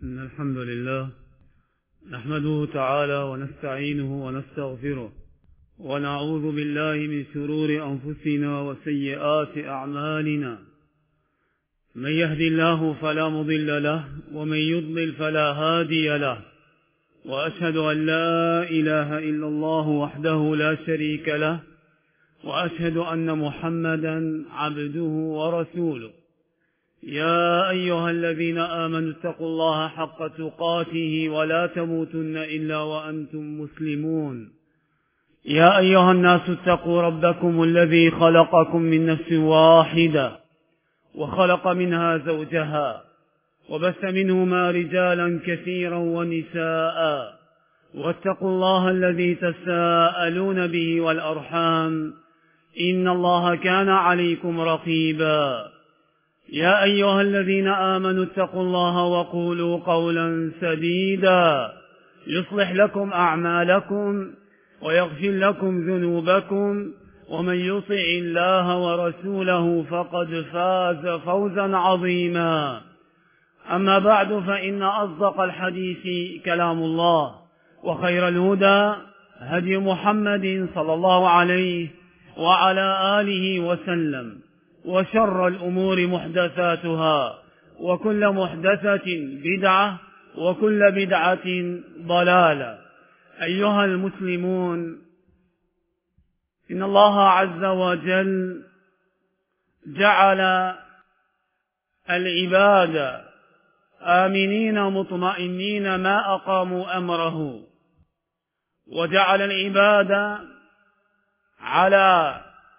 إن الحمد لله نحمده تعالى ونستعينه ونستغفره ونعوذ بالله من شرور أنفسنا وسيئات أعمالنا. من يهد الله فلا مضل له ومن يضلل فلا هادي له، وأشهد أن لا إله إلا الله وحده لا شريك له، وأشهد أن محمدا عبده ورسوله. يا أيها الذين آمنوا اتقوا الله حق تقاته ولا تموتن إلا وأنتم مسلمون. يا أيها الناس اتقوا ربكم الذي خلقكم من نفس واحدة وخلق منها زوجها وبث منهما رجالا كثيرا ونساء، واتقوا الله الذي تساءلون به والأرحام إن الله كان عليكم رقيبا. يا أيها الذين آمنوا اتقوا الله وقولوا قولا سديدا يصلح لكم أعمالكم ويغفر لكم ذنوبكم، ومن يطع الله ورسوله فقد فاز فوزا عظيما. أما بعد، فإن أصدق الحديث كلام الله، وخير الهدى هدي محمد صلى الله عليه وعلى آله وسلم، وشر الأمور محدثاتها، وكل محدثة بدعة، وكل بدعة ضلالة. أيها المسلمون، إن الله عز وجل جعل العباد آمنين مطمئنين ما أقاموا أمره، وجعل العباد على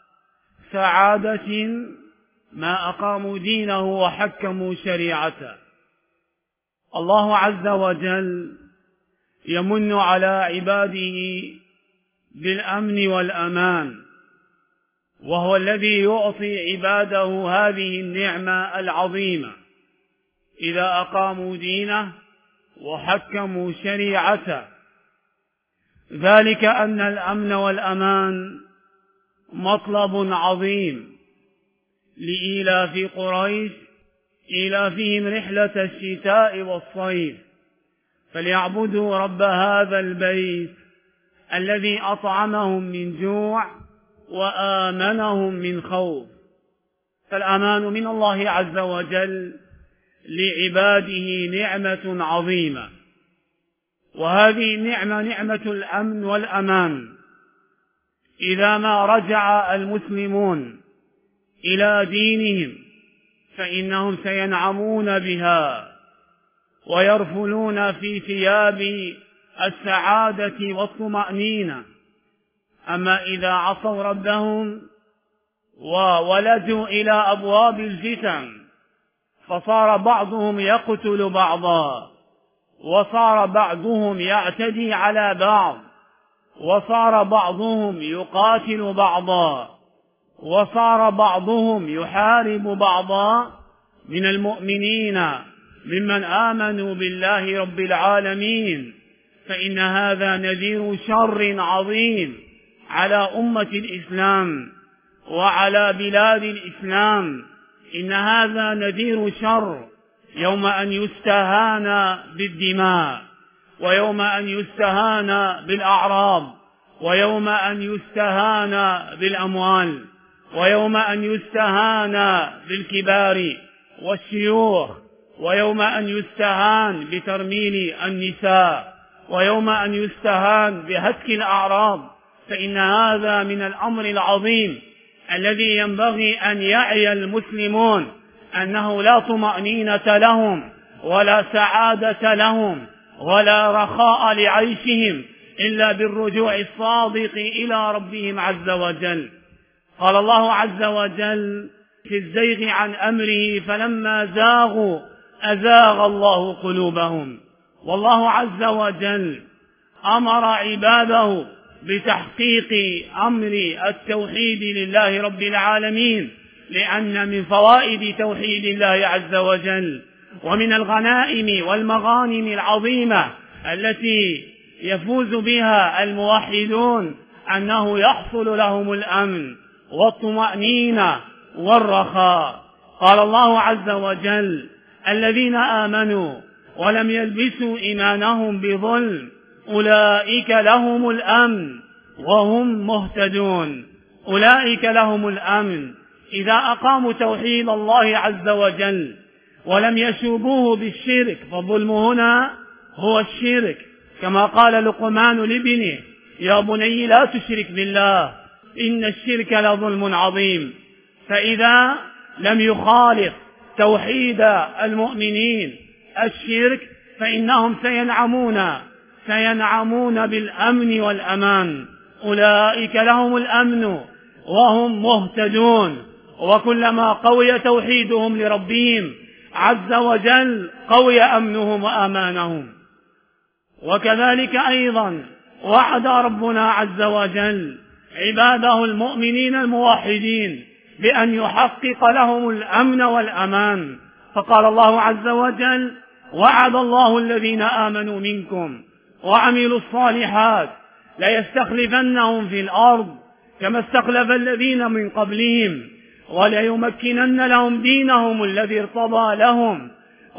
سعادة ما أقاموا دينه وحكموا شريعته. الله عز وجل يمن على عباده بالأمن والأمان، وهو الذي يعطي عباده هذه النعمة العظيمة إذا أقاموا دينه وحكموا شريعته. ذلك أن الأمن والأمان مطلب عظيم لإيلاف قريش، إيلافهم رحلة الشتاء والصيف، فليعبدوا رب هذا البيت الذي أطعمهم من جوع وآمنهم من خوف. فالأمان من الله عز وجل لعباده نعمة عظيمة، وهذه النعمة نعمة الأمن والأمان. إذا ما رجع المسلمون إلى دينهم فإنهم سينعمون بها ويرفلون في ثياب السعادة والطمأنينة. أما إذا عصوا ربهم وولجوا إلى أبواب الفتن فصار بعضهم يقتل بعضا، وصار بعضهم يعتدي على بعض، وصار بعضهم يقاتل بعضا، وصار بعضهم يحارب بعضا من المؤمنين ممن آمنوا بالله رب العالمين. فإن هذا نذير شر عظيم على أمة الإسلام وعلى بلاد الإسلام. إن هذا نذير شر يوم أن يستهان بالدماء، ويوم أن يستهان بالأعراض، ويوم أن يستهان بالأموال، ويوم أن يستهان بالكبار والشيوخ، ويوم أن يستهان بترميل النساء، ويوم أن يستهان بهتك الأعراض. فإن هذا من الأمر العظيم الذي ينبغي أن يعي المسلمون أنه لا طمأنينة لهم ولا سعادة لهم ولا رخاء لعيشهم إلا بالرجوع الصادق إلى ربهم عز وجل. قال الله عز وجل في الزيغ عن أمره فلما زاغوا أزاغ الله قلوبهم. والله عز وجل أمر عباده بتحقيق أمر التوحيد لله رب العالمين، لأن من فوائد توحيد الله عز وجل ومن الغنائم والمغانم العظيمة التي يفوز بها الموحدون أنه يحصل لهم الأمن والطمأنينة والرخاء. قال الله عز وجل: الذين آمنوا ولم يلبسوا إيمانهم بظلم أولئك لهم الأمن وهم مهتدون. أولئك لهم الأمن إذا أقاموا توحيد الله عز وجل ولم يشوبوه بالشرك، فالظلم هنا هو الشرك، كما قال لقمان لابنه: يا بني لا تشرك بالله إن الشرك لظلم عظيم. فإذا لم يخالف توحيد المؤمنين الشرك فإنهم سينعمون بالأمن والأمان. أولئك لهم الأمن وهم مهتدون. وكلما قوي توحيدهم لربهم عز وجل قوي أمنهم وأمانهم. وكذلك أيضا وعد ربنا عز وجل عباده المؤمنين الموحدين بأن يحقق لهم الأمن والأمان، فقال الله عز وجل: وعد الله الذين آمنوا منكم وعملوا الصالحات ليستخلفنهم في الأرض كما استخلف الذين من قبلهم وليمكنن لهم دينهم الذي ارتضى لهم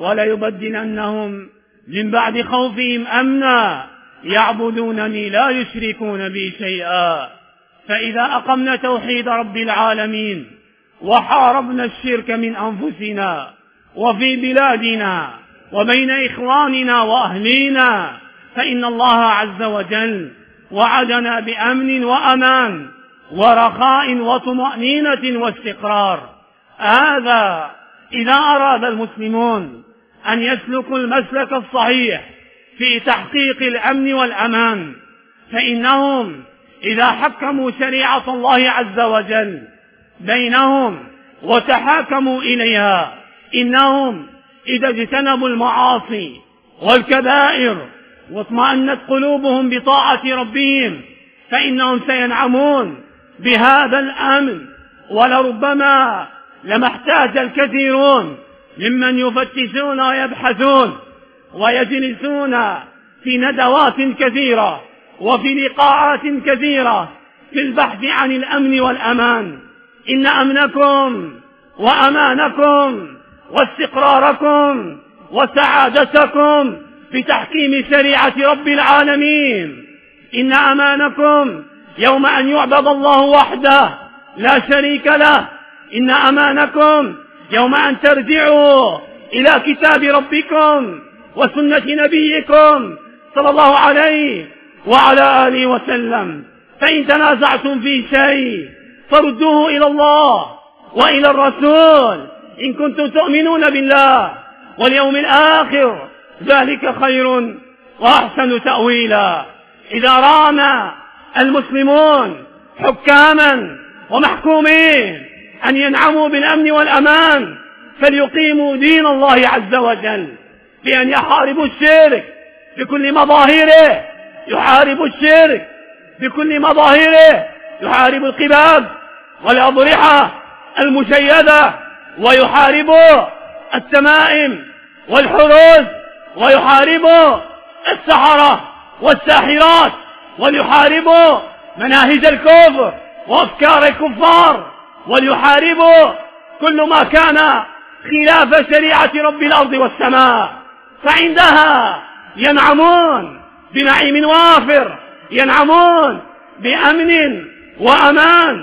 وليبدلنهم من بعد خوفهم أمنا يعبدونني لا يشركون بي شيئا. فإذا أقمنا توحيد رب العالمين وحاربنا الشرك من أنفسنا وفي بلادنا وبين إخواننا وأهلينا فإن الله عز وجل وعدنا بأمن وأمان ورخاء وطمأنينة واستقرار. هذا إذا أراد المسلمون أن يسلكوا المسلك الصحيح في تحقيق الأمن والأمان، فإنهم إذا حكموا شريعة الله عز وجل بينهم وتحاكموا إليها، إنهم إذا اجتنبوا المعاصي والكبائر واطمأنت قلوبهم بطاعة ربهم فإنهم سينعمون بهذا الأمن. ولربما لما احتاج الكثيرون ممن يفتشون ويبحثون ويجلسون في ندوات كثيرة وفي لقاءات كثيرة في البحث عن الأمن والأمان. إن أمنكم وأمانكم واستقراركم وسعادتكم بتحكيم شريعة رب العالمين. إن أمانكم يوم أن يعبد الله وحده لا شريك له. إن أمانكم يوم أن ترجعوا إلى كتاب ربكم وسنة نبيكم صلى الله عليه وعلى آله وسلم. فإن تنازعتم في شيء فردوه إلى الله وإلى الرسول إن كنتم تؤمنون بالله واليوم الآخر، ذلك خير وأحسن تأويلا. إذا رام المسلمون حكاما ومحكومين أن ينعموا بالأمن والأمان فليقيموا دين الله عز وجل بأن يحاربوا الشرك بكل مظاهره، يحاربوا الشرك بكل مظاهره، يحاربوا القباب والأضرحة المشيدة، ويحاربوا التمائم والحروز، ويحاربوا السحرة والساحرات، وليحاربوا مناهج الكفر وأفكار الكفار، وليحاربوا كل ما كان خلاف شريعة رب الأرض والسماء. فعندها ينعمون بنعيم وافر، ينعمون بأمن وأمان.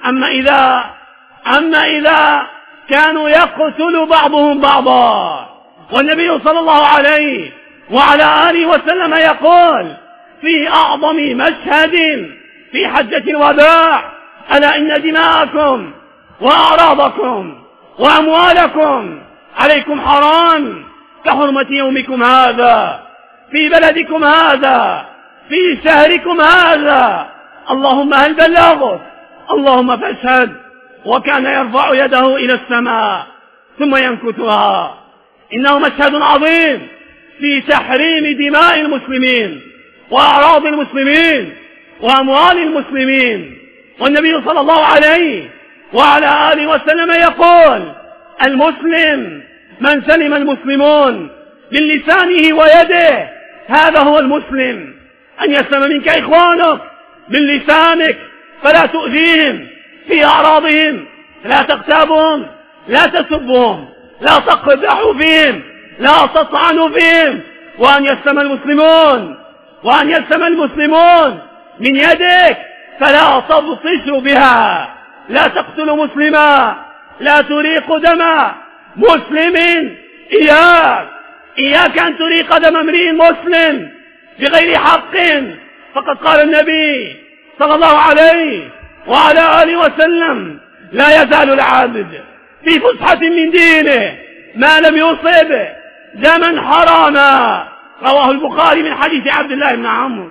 أما إذا كانوا يقتل بعضهم بعضا، والنبي صلى الله عليه وعلى آله وسلم يقول في أعظم مشهد في حجة الوداع: ألا إن دماءكم وأعراضكم وأموالكم عليكم حرام كحرمة يومكم هذا في بلدكم هذا في شهركم هذا. اللهم هل بلغت؟ اللهم فاشهد. وكان يرفع يده إلى السماء ثم ينكتها. إنه مشهد عظيم في تحريم دماء المسلمين وأعراض المسلمين وأموال المسلمين. والنبي صلى الله عليه وعلى آله وسلم يقول: المسلم من سلم المسلمون من لسانه ويده، هذا هو المسلم. أن يسلم منك إخوانك من لسانك فلا تؤذيهم في أعراضهم، لا تغتابهم، لا تسبهم، لا تقدحوا فيهم، لا تطعن فيهم، وأن يلسم المسلمون من يدك فلا تبطش بها، لا تقتل مسلما، لا تريق دم مسلم. إياك أن تريق دم امرئ مسلم بغير حق. فقد قال النبي صلى الله عليه وعلى آله وسلم: لا يزال العبد في فسحة من دينه ما لم يصب دما حراما. رواه البخاري من حديث عبد الله بن عمرو.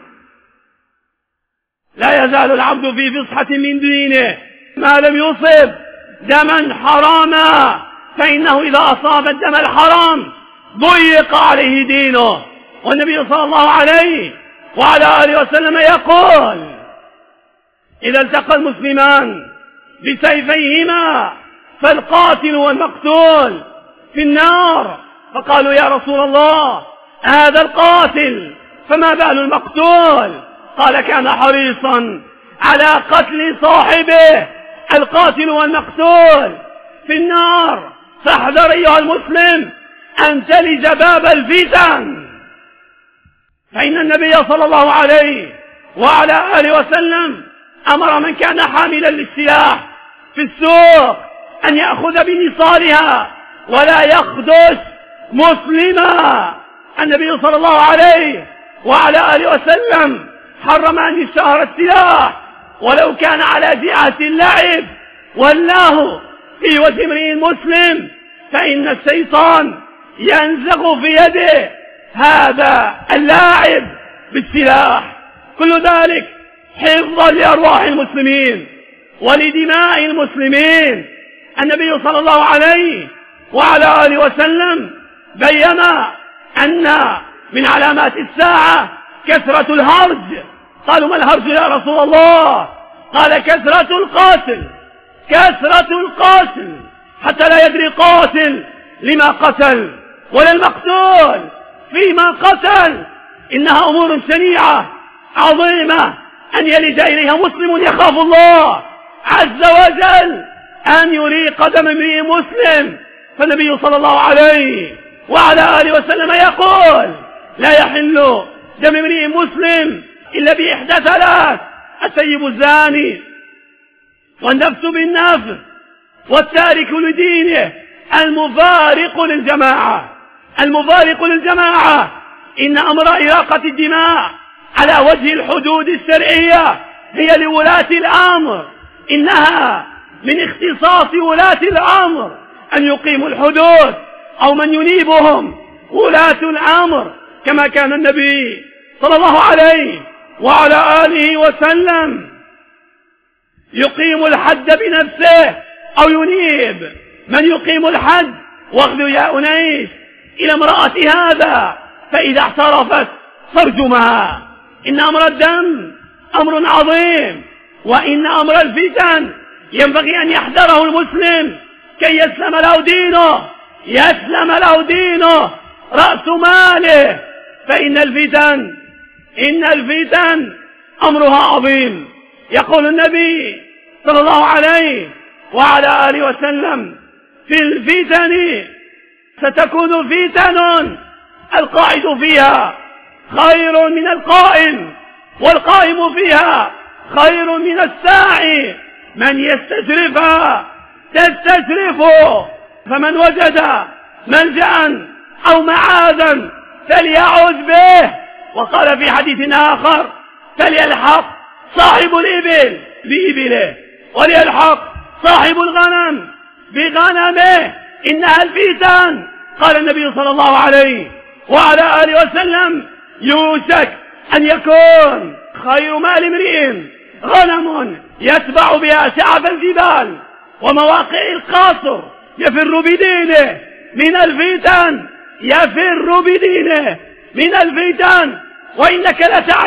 لا يزال العبد في فسحة من دينه ما لم يصب دما حراما، فإنه إذا أصاب الدم الحرام ضيق عليه دينه. والنبي صلى الله عليه وعلى آله وسلم يقول: إذا التقى المسلمان بسيفيهما فالقاتل والمقتول في النار. فقالوا: يا رسول الله، هذا القاتل فما بال المقتول؟ قال: كان حريصا على قتل صاحبه. القاتل والمقتول في النار. فاحذر أيها المسلم أن تلج باب الفتن، فإن النبي صلى الله عليه وعلى آله وسلم أمر من كان حاملا للسلاح في السوق أن يأخذ بنصالها ولا يخدش مسلما. النبي صلى الله عليه وعلى آله وسلم حرم أن يشتهر السلاح ولو كان على جهة اللعب واللهو في وجه امرئ مسلم، فإن الشيطان ينزغ في يده هذا اللاعب بالسلاح. كل ذلك حفظا لأرواح المسلمين ولدماء المسلمين. النبي صلى الله عليه وعلى آله وسلم بين أن من علامات الساعة كثرة الهرج. قالوا: ما الهرج يا رسول الله؟ قال: كثرة القاتل حتى لا يدري قاتل لما قتل ولا المقتول فيما قتل. إنها أمور شنيعة عظيمة أن يلج إليها مسلم يخاف الله عز وجل أن يريق دم امرئ مسلم. فالنبي صلى الله عليه وعلى آله وسلم يقول: لا يحل دم امرئ مسلم إلا بإحدى ثلاث: السيب الزاني، والنفس بالنفس، والتارك لدينه، المفارق للجماعة. إن أمر إراقة الدماء على وجه الحدود الشرعية هي لولاة الأمر. إنها من اختصاص ولاة الأمر أن يقيموا الحدود، أو من ينيبهم ولاة الأمر، كما كان النبي صلى الله عليه وعلى آله وسلم يقيم الحد بنفسه، أو ينيب من يقيم الحد. واغدوا يا أنيس إلى امرأة هذا فإذا اعترفت فارجمها. إن أمر الدم أمر عظيم، وإن أمر الفتن ينبغي أن يحذره المسلم كي يسلم له دينه رأس ماله. فإن الفتن أمرها عظيم. يقول النبي صلى الله عليه وعلى آله وسلم: في الفتن ستكون فتن القاعد فيها خير من القائم، والقائم فيها خير من الساعي. من يستشرفها تستشرفه. فمن وجد ملجأ أو معاذا فليعوذ به. وقال في حديث آخر: فليلحق صاحب الإبل بإبله، وليلحق صاحب الغنم بغنمه، إنها الفتن. قال النبي صلى الله عليه وعلى آله وسلم: يوشك أن يكون خير مال امرئ غنم يتبع بها شعب الجبال ومواقع القاصر يفر بدينه من الفتن. وإنك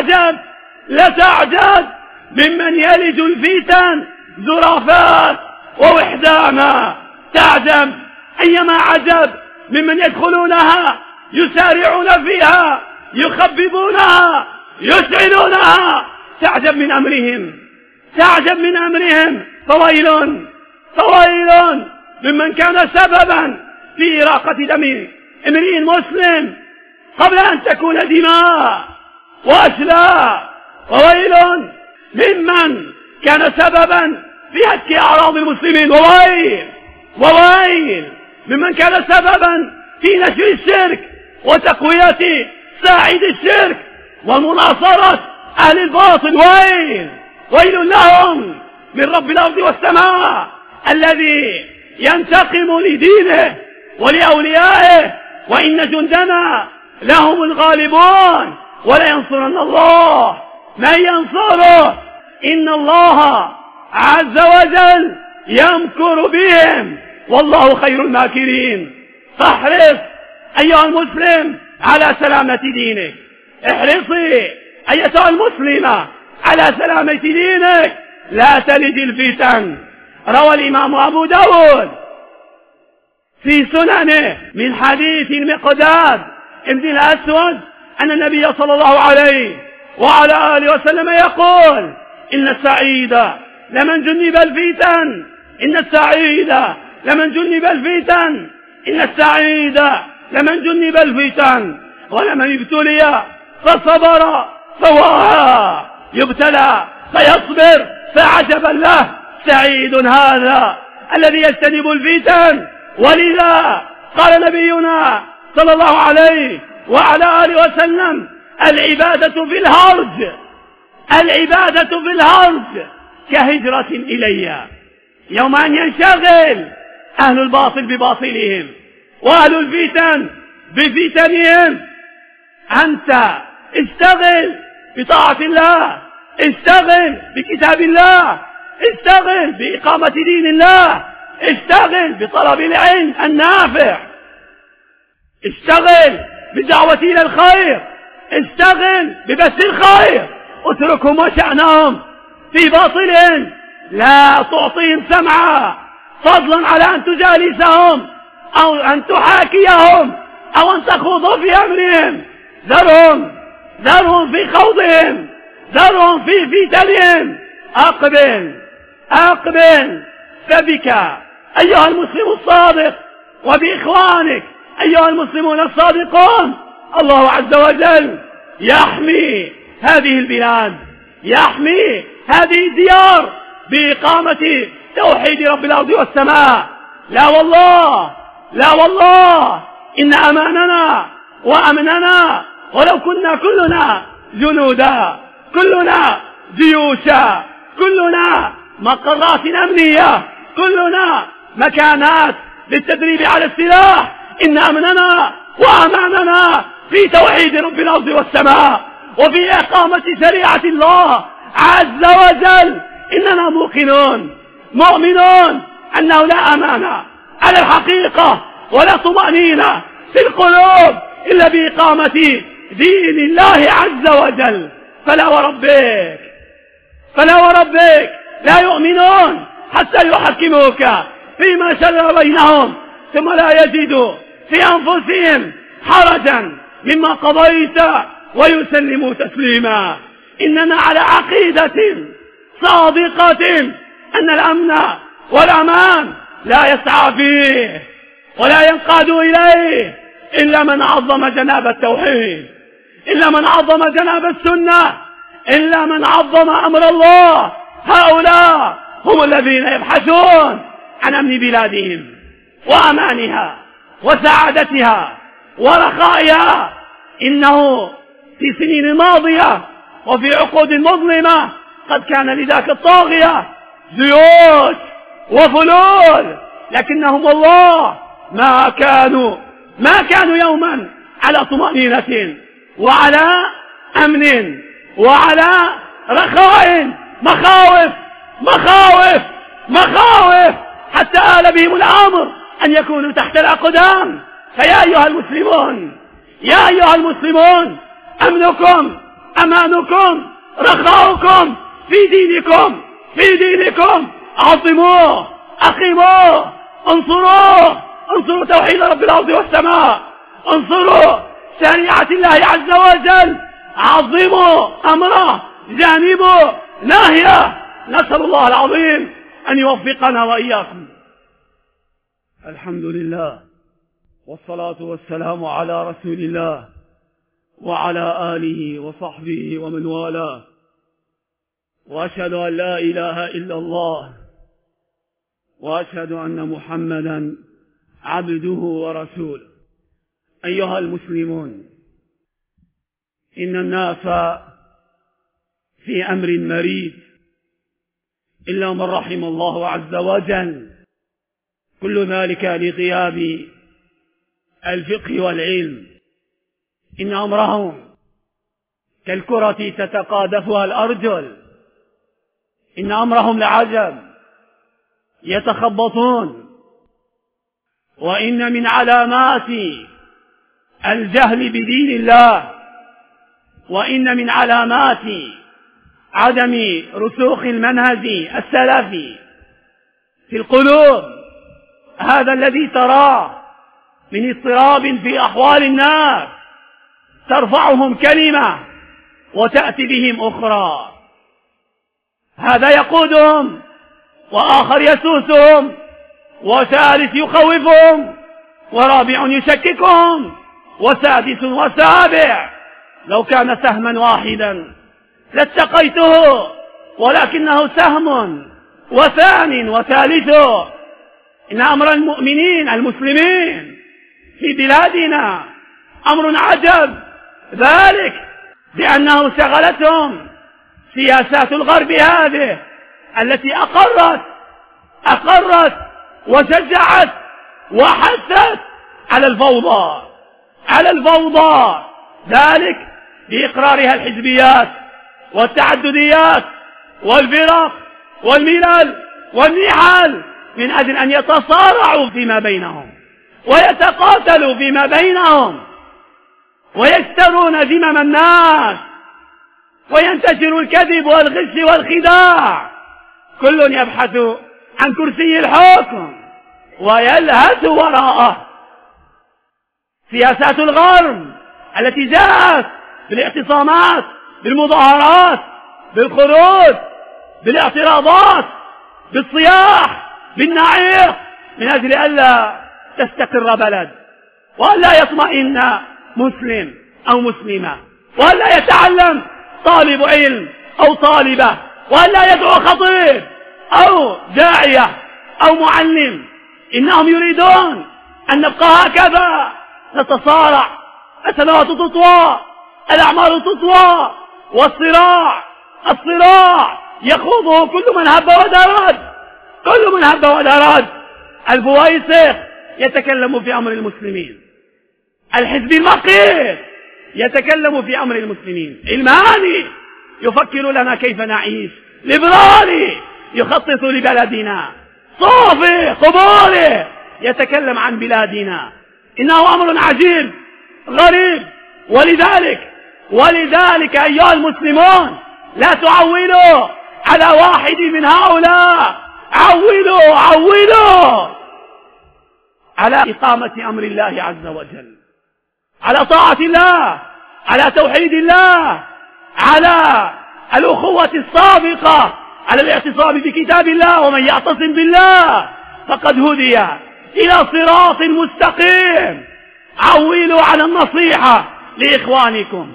لتعجب ممن يلج الفتن زرافات ووحدانا. تعجب أيما عجب ممن يدخلونها يسارعون فيها، يخببونها، يشعلونها. تعجب من أمرهم. فويل ممن كان سببا في إراقة دم امرئ مسلم قبل أن تكون دماء وأشلاء، وويل ممن كان سببا في هتك أعراض المسلمين، وويل ممن كان سببا في نشر الشرك وتقوية ساعد الشرك ومناصرة أهل الباطل. ويل لهم من رب الأرض والسماء الذي ينتقم لدينه ولأوليائه، وإن جندنا لهم الغالبون ولينصرن الله من ينصره، إن الله عز وجل يمكر بهم والله خير الماكرين. فاحرص أيها المسلم على سلامة دينك، احرصي أيتها المسلمة على سلامة دينك، لا تلد الفتن. روى الإمام أبو داود في سننه من حديث المقداد ابن الأسود أن النبي صلى الله عليه وعلى آله وسلم يقول: إن السعيد لمن جنب الفتن، إن السعيد لمن جنب الفتن، إن السعيد لمن جنب الفتن، ولمن ابتلي فصبر فهو يبتلى فيصبر فعجبا له، سعيد هذا الذي يجتنب الفتن. ولذا قال نبينا صلى الله عليه وعلى آله وسلم: العبادة في الهرج، العبادة في الهرج كهجرة إلي. يوم أن ينشغل أهل الباطل بباطلهم وأهل الفتن بفتنهم، أنت اشتغل بطاعة الله، اشتغل بكتاب الله، اشتغل بإقامة دين الله، اشتغل بطلب العلم النافع، اشتغل بدعوة إلى الخير، اشتغل ببث الخير. اتركهم وشأنهم في باطلهم، لا تعطيهم سمعا فضلا على أن تجالسهم أو أن تحاكيهم أو أن تخوض في أمرهم. ذرهم في خوضهم، ذرهم في فتنهم. أقبل فبك أيها المسلم الصادق وبإخوانك أيها المسلمون الصادقون. الله عز وجل يحمي هذه البلاد، يحمي هذه الديار بإقامة توحيد رب الأرض والسماء. لا والله إن أماننا وأمننا، ولو كنا كلنا جنودا، كلنا جيوشا، كلنا مقرات أمنية، كلنا مكانات للتدريب على السلاح، إن أمننا وأماننا في توحيد رب الأرض والسماء وفي إقامة شريعة الله عز وجل. إننا مؤمنون أنه لا أمانة على الحقيقة ولا طمأنينة في القلوب إلا بإقامة دين الله عز وجل. فلا وربك لا يؤمنون حتى يحكموك فيما شجر بينهم ثم لا يجدوا في أنفسهم حرجا مما قضيت ويسلموا تسليما. إننا على عقيدة صادقة أن الأمن والأمان لا يسعى فيه ولا ينقاد إليه إلا من عظم جناب التوحيد، إلا من عظم جناب السنة، إلا من عظم أمر الله. هؤلاء هم الذين يبحثون عن أمن بلادهم وأمانها وسعادتها ورخائها. إنه في سنين الماضية وفي عقود مظلمة قد كان لذاك الطاغية جيوش وفلول، لكنهم والله ما كانوا يوما على طمأنينة وعلى أمن وعلى رخاء. مخاوف حتى آل بهم الأمر أن يكونوا تحت الأقدام. فيا أيها المسلمون أمنكم، أمانكم، رخاؤكم في دينكم عظموه، أقيموه، انصروا توحيد رب الأرض والسماء، انصروا شريعة الله عز وجل، عظموا أمره، جانبوا ناهيه. نسأل الله العظيم أن يوفقنا وإياكم. الحمد لله والصلاة والسلام على رسول الله وعلى آله وصحبه ومن والاه، وأشهد أن لا إله إلا الله، وأشهد أن محمدا عبده ورسوله. أيها المسلمون، إن الناس في أمر مريض إلا من رحم الله عز وجل، كل ذلك لغياب الفقه والعلم. إن أمرهم كالكرة تتقاذفها الأرجل، إن أمرهم لعجب، يتخبطون. وإن من علامات الجهل بدين الله، وإن من علامات عدم رسوخ المنهج السلفي في القلوب هذا الذي تراه من اضطراب في أحوال الناس، ترفعهم كلمة وتأتي بهم أخرى، هذا يقودهم وآخر يسوسهم وثالث يخوفهم ورابع يشككهم وسادس وسابع. لو كان سهما واحدا لاتقيته، ولكنه سهم وثان وثالث. إن أمر المؤمنين المسلمين في بلادنا أمر عجب، ذلك بأنه شغلتهم سياسات الغرب هذه التي أقرت وشجعت وحثت على الفوضى، ذلك بإقرارها الحزبيات والتعدديات والفرق والملل والنحل، من أجل أن يتصارعوا فيما بينهم ويتقاتلوا فيما بينهم ويشترون ذمم الناس، وينتشر الكذب والغش والخداع، كل يبحث عن كرسي الحكم ويلهث وراءه. سياسات الغرب التي جاءت بالاعتصامات، بالمظاهرات، بالخروج، بالاعتراضات، بالصياح، بالنعيق، من أجل ألا تستقر بلد، وألا يطمئن مسلم أو مسلمة، وألا يتعلم طالب علم أو طالبة، وألا يدعو خطيب أو داعية أو معلم. إنهم يريدون أن نبقى هكذا نتصارع، السنوات تطوى، الأعمار تطوى، والصراع يخوضه كل من هب ودرج. البويسخ يتكلم في أمر المسلمين، الحزب المقيت يتكلم في أمر المسلمين، علماني يفكر لنا كيف نعيش، ليبرالي يخطط لبلدنا، صوفي قبوري يتكلم عن بلادنا. إنه أمر عجيب غريب. ولذلك أيها المسلمون، لا تعولوا على واحد من هؤلاء، عولوا على إقامة أمر الله عز وجل، على طاعة الله، على توحيد الله، على الأخوة الصادقة، على الاعتصام بكتاب الله. ومن يعتصم بالله فقد هدي إلى صراط مستقيم. عولوا على النصيحة لإخوانكم،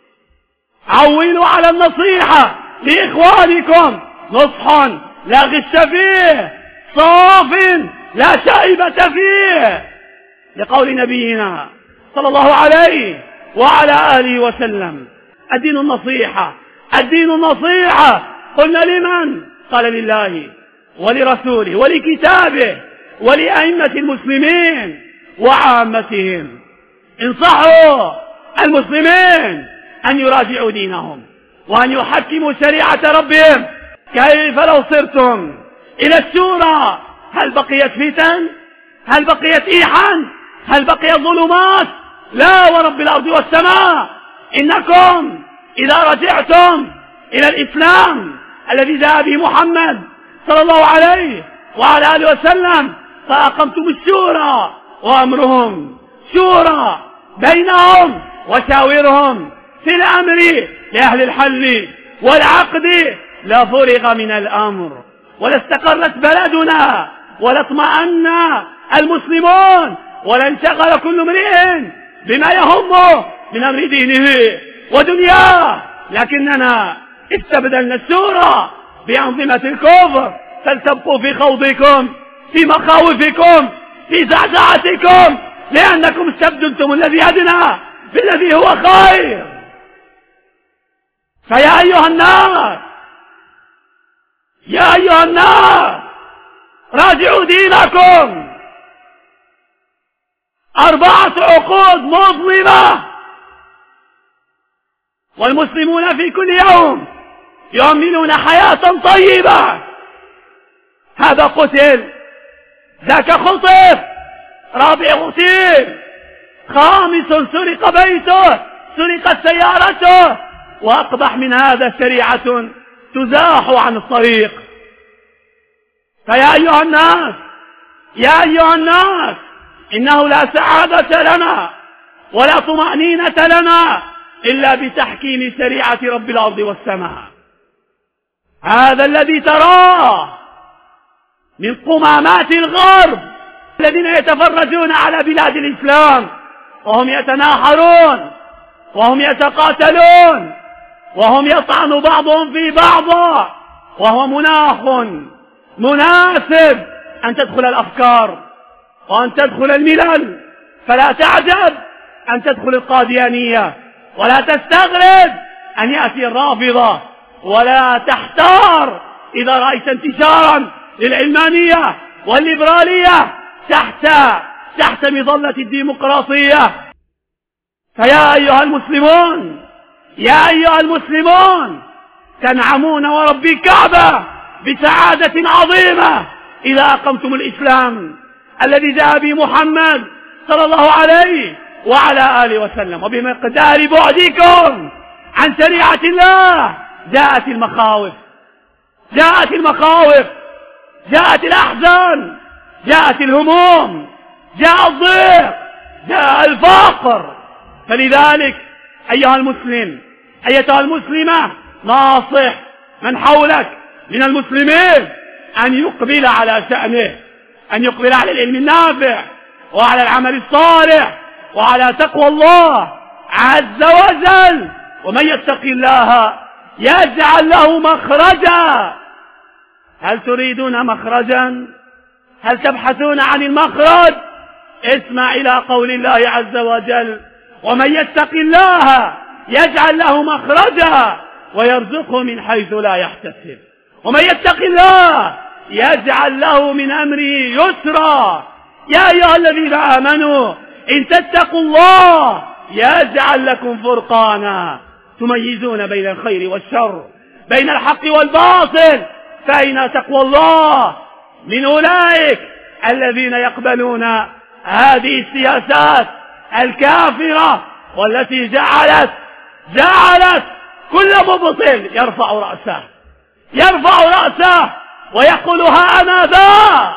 نصح لا غش فيه، صاف لا شائبة فيه، لقول نبينا صلى الله عليه وعلى آله وسلم: الدين النصيحة. قلنا لمن؟ قال: لله ولرسوله ولكتابه ولأئمة المسلمين وعامتهم. انصحوا المسلمين أن يراجعوا دينهم وأن يحكموا شريعة ربهم. كيف لو صرتم إلى الشورى؟ هل بقيت فتن؟ هل بقيت إيحان؟ هل بقيت ظلمات؟ لا ورب الأرض والسماء. إنكم إذا رجعتم إلى الإسلام الذي جاء به محمد صلى الله عليه وعلى آله وسلم، فأقمتم الشورى، وأمرهم شورى بينهم، وشاورهم في الأمر لأهل الحل والعقد، لفرغ من الأمر، ولاستقرت بلدنا، ولاطمأن المسلمون ولانشغل كل امرئ بما يهمه من أمر دينه ودنياه، لكننا استبدلنا السورة بأنظمة الكفر. فلتبقوا في خوضكم، في مخاوفكم، في زعزعتكم، لأنكم استبدلتم الذي أدنى بالذي هو خير. فيا أيها الناس، يا أيها الناس، راجعوا دينكم. 4 عقود مظلمة، والمسلمون في كل يوم يؤمنون حياة طيبة. هذا قتل، ذاك خطف، رابع اغتيل، 5 سرق بيته، سرقت سيارته، وأقبح من هذا شريعة تزاح عن الطريق. فيا أيها الناس، يا أيها الناس، إنه لا سعادة لنا ولا طمأنينة لنا إلا بتحكيم شريعة رب الأرض والسماء. هذا الذي تراه من قمامات الغرب الذين يتفرجون على بلاد الإسلام وهم يتناحرون وهم يتقاتلون وهم يطعن بعضهم في بعض، وهو مناخ مناسب أن تدخل الأفكار وأن تدخل الملل. فلا تعجب أن تدخل القاديانية، ولا تستغرب أن يأتي الرافضة، ولا تحتار إذا رأيت انتشارا للعلمانية والليبرالية تحت مظلة الديمقراطية. فيا أيها المسلمون، يا أيها المسلمون، تنعمون ورب الكعبة بسعادة عظيمة إذا أقمتم الإسلام الذي جاء به محمد صلى الله عليه وعلى آله وسلم. وبمقدار بعدكم عن شريعة الله جاءت المخاوف، جاءت المخاوف، جاءت الأحزان، جاءت الهموم، جاء الضيق، جاء الفقر. فلذلك أيها المسلم، أيتها المسلمة، ناصح من حولك من المسلمين أن يقبل على شأنه، أن يقبل على العلم النافع وعلى العمل الصالح وعلى تقوى الله عز وجل. ومن يتق الله يجعل له مخرجا. هل تريدون مخرجا؟ هل تبحثون عن المخرج؟ اسمع إلى قول الله عز وجل: ومن يتق الله يجعل له مخرجا ويرزقه من حيث لا يحتسب. ومن يتق الله يجعل له من أمره يسرا. يا أيها الذين آمنوا إن تتقوا الله يجعل لكم فرقانا تميزون بين الخير والشر، بين الحق والباطل. فأين تقوى الله من أولئك الذين يقبلون هذه السياسات الكافرة والتي جعلت كل مبطل يرفع رأسه ويقول: ها أنا ذا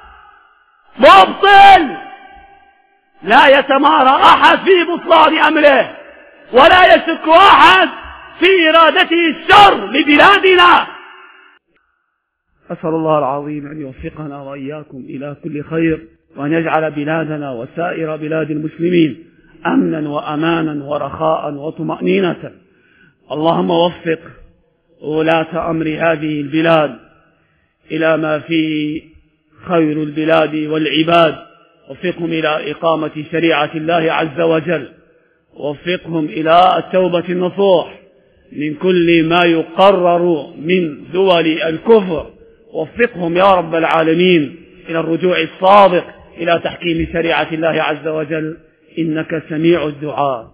مبطل. لا يتمارى أحد في بطلان أمره، ولا يشك أحد في إرادته الشر لبلادنا. أسأل الله العظيم أن يوفقنا وإياكم إلى كل خير، وأن يجعل بلادنا وسائر بلاد المسلمين أمنا وأمانا ورخاء وطمأنينة. اللهم وفق ولاة أمر هذه البلاد إلى ما فيه خير البلاد والعباد. وفقهم إلى إقامة شريعة الله عز وجل، وفقهم إلى التوبة النصوح من كل ما يقرر من دول الكفر. وفقهم يا رب العالمين إلى الرجوع الصادق إلى تحكيم شريعة الله عز وجل، إنك سميع الدعاء.